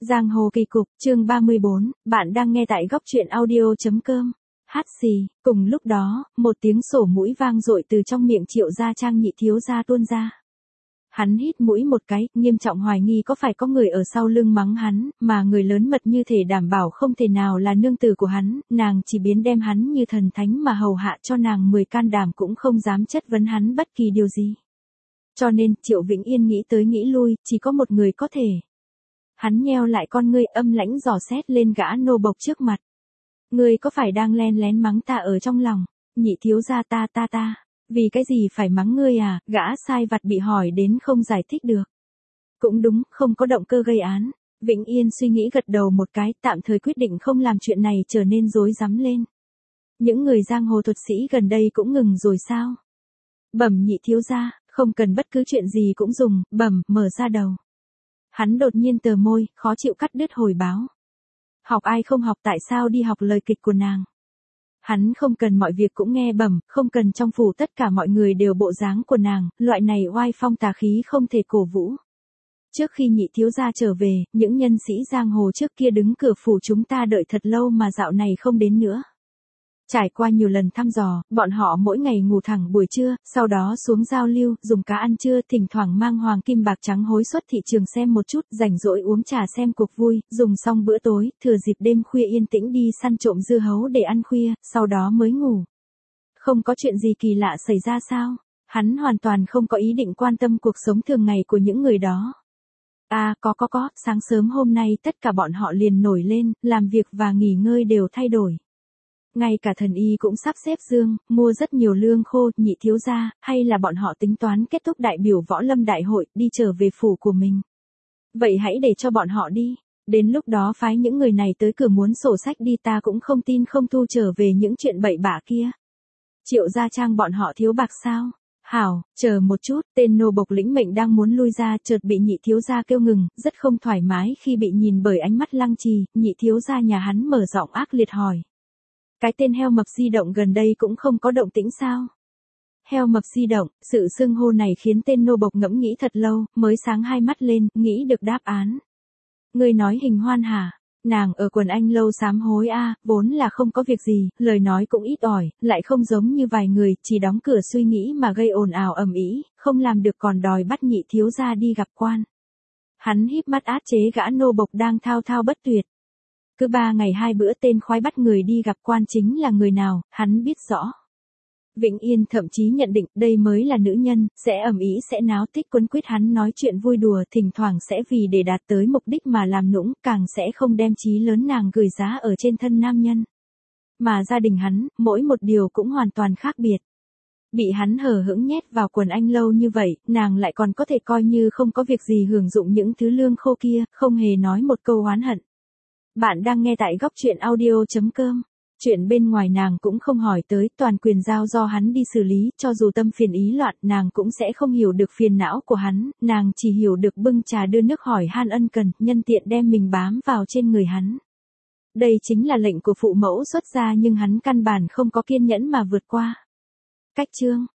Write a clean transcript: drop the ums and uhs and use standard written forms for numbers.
Giang hồ kỳ cục, chương 34, bạn đang nghe tại góc truyện audio.com. Hát xì, cùng lúc đó, một tiếng sổ mũi vang dội từ trong miệng Triệu Gia Trang nhị thiếu gia tuôn ra. Hắn hít mũi một cái, nghiêm trọng hoài nghi có phải có người ở sau lưng mắng hắn, mà người lớn mật như thể đảm bảo không thể nào là nương tử của hắn, nàng chỉ biến đem hắn như thần thánh mà hầu hạ cho nàng 10 can đảm cũng không dám chất vấn hắn bất kỳ điều gì. Cho nên, Triệu Vĩnh Yên nghĩ tới nghĩ lui, chỉ có một người có thể. Hắn nheo lại con ngươi âm lãnh dò xét lên gã nô bộc trước mặt. Ngươi có phải đang len lén mắng ta ở trong lòng? Nhị thiếu gia ta. Vì cái gì phải mắng ngươi à? Gã sai vặt bị hỏi đến không giải thích được. Cũng đúng, không có động cơ gây án. Vĩnh Yên suy nghĩ gật đầu một cái, tạm thời quyết định không làm chuyện này trở nên rối rắm lên. Những người giang hồ thuật sĩ gần đây cũng ngừng rồi sao? Bẩm nhị thiếu gia, không cần bất cứ chuyện gì cũng dùng, mở ra đầu. Hắn đột nhiên tờ môi, khó chịu cắt đứt hồi báo. Học ai không học tại sao đi học lời kịch của nàng. Hắn không cần mọi việc cũng nghe không cần trong phủ tất cả mọi người đều bộ dáng của nàng, loại này oai phong tà khí không thể cổ vũ. Trước khi nhị thiếu gia trở về, những nhân sĩ giang hồ trước kia đứng cửa phủ chúng ta đợi thật lâu mà dạo này không đến nữa. Trải qua nhiều lần thăm dò, bọn họ mỗi ngày ngủ thẳng buổi trưa, sau đó xuống giao lưu, dùng cá ăn trưa, thỉnh thoảng mang hoàng kim bạc trắng hối xuất thị trường xem một chút, rảnh rỗi uống trà xem cuộc vui, dùng xong bữa tối, thừa dịp đêm khuya yên tĩnh đi săn trộm dưa hấu để ăn khuya, sau đó mới ngủ. Không có chuyện gì kỳ lạ xảy ra sao? Hắn hoàn toàn không có ý định quan tâm cuộc sống thường ngày của những người đó. Có, sáng sớm hôm nay tất cả bọn họ liền nổi lên, làm việc và nghỉ ngơi đều thay đổi. Ngay cả thần y cũng sắp xếp giường, mua rất nhiều lương khô, nhị thiếu gia, hay là bọn họ tính toán kết thúc đại biểu võ lâm đại hội, đi trở về phủ của mình. Vậy hãy để cho bọn họ đi, đến lúc đó phái những người này tới cửa muốn sổ sách đi ta cũng không tin không thu trở về những chuyện bậy bạ kia. Triệu Gia Trang bọn họ thiếu bạc sao? Hảo, chờ một chút, tên nô bộc lĩnh mệnh đang muốn lui ra chợt bị nhị thiếu gia kêu ngừng, rất không thoải mái khi bị nhìn bởi ánh mắt lăng trì, nhị thiếu gia nhà hắn mở giọng ác liệt hỏi. Cái tên heo mập di động gần đây cũng không có động tĩnh sao? Heo mập di động, sự xưng hô này khiến tên nô bộc ngẫm nghĩ thật lâu, mới sáng hai mắt lên, nghĩ được đáp án. Ngươi nói Hình Hoan hả? Nàng ở quần anh lâu sám hối vốn là không có việc gì, lời nói cũng ít ỏi, lại không giống như vài người, chỉ đóng cửa suy nghĩ mà gây ồn ào ầm ĩ, không làm được còn đòi bắt nhị thiếu gia đi gặp quan. Hắn híp mắt át chế gã nô bộc đang thao thao bất tuyệt. Cứ 3 ngày 2 bữa tên khoái bắt người đi gặp quan chính là người nào, hắn biết rõ. Vĩnh Yên thậm chí nhận định đây mới là nữ nhân, sẽ ầm ĩ sẽ náo tích quấn quýt hắn nói chuyện vui đùa, thỉnh thoảng sẽ vì để đạt tới mục đích mà làm nũng, càng sẽ không đem chí lớn nàng gửi giá ở trên thân nam nhân. Mà gia đình hắn, mỗi một điều cũng hoàn toàn khác biệt. Bị hắn hờ hững nhét vào quần anh lâu như vậy, nàng lại còn có thể coi như không có việc gì hưởng dụng những thứ lương khô kia, không hề nói một câu oán hận. Bạn đang nghe tại góc truyện audio.com. Chuyện bên ngoài nàng cũng không hỏi tới, toàn quyền giao do hắn đi xử lý, cho dù tâm phiền ý loạn, nàng cũng sẽ không hiểu được phiền não của hắn, nàng chỉ hiểu được bưng trà đưa nước hỏi han ân cần, nhân tiện đem mình bám vào trên người hắn. Đây chính là lệnh của phụ mẫu xuất gia nhưng hắn căn bản không có kiên nhẫn mà vượt qua. Cách chương,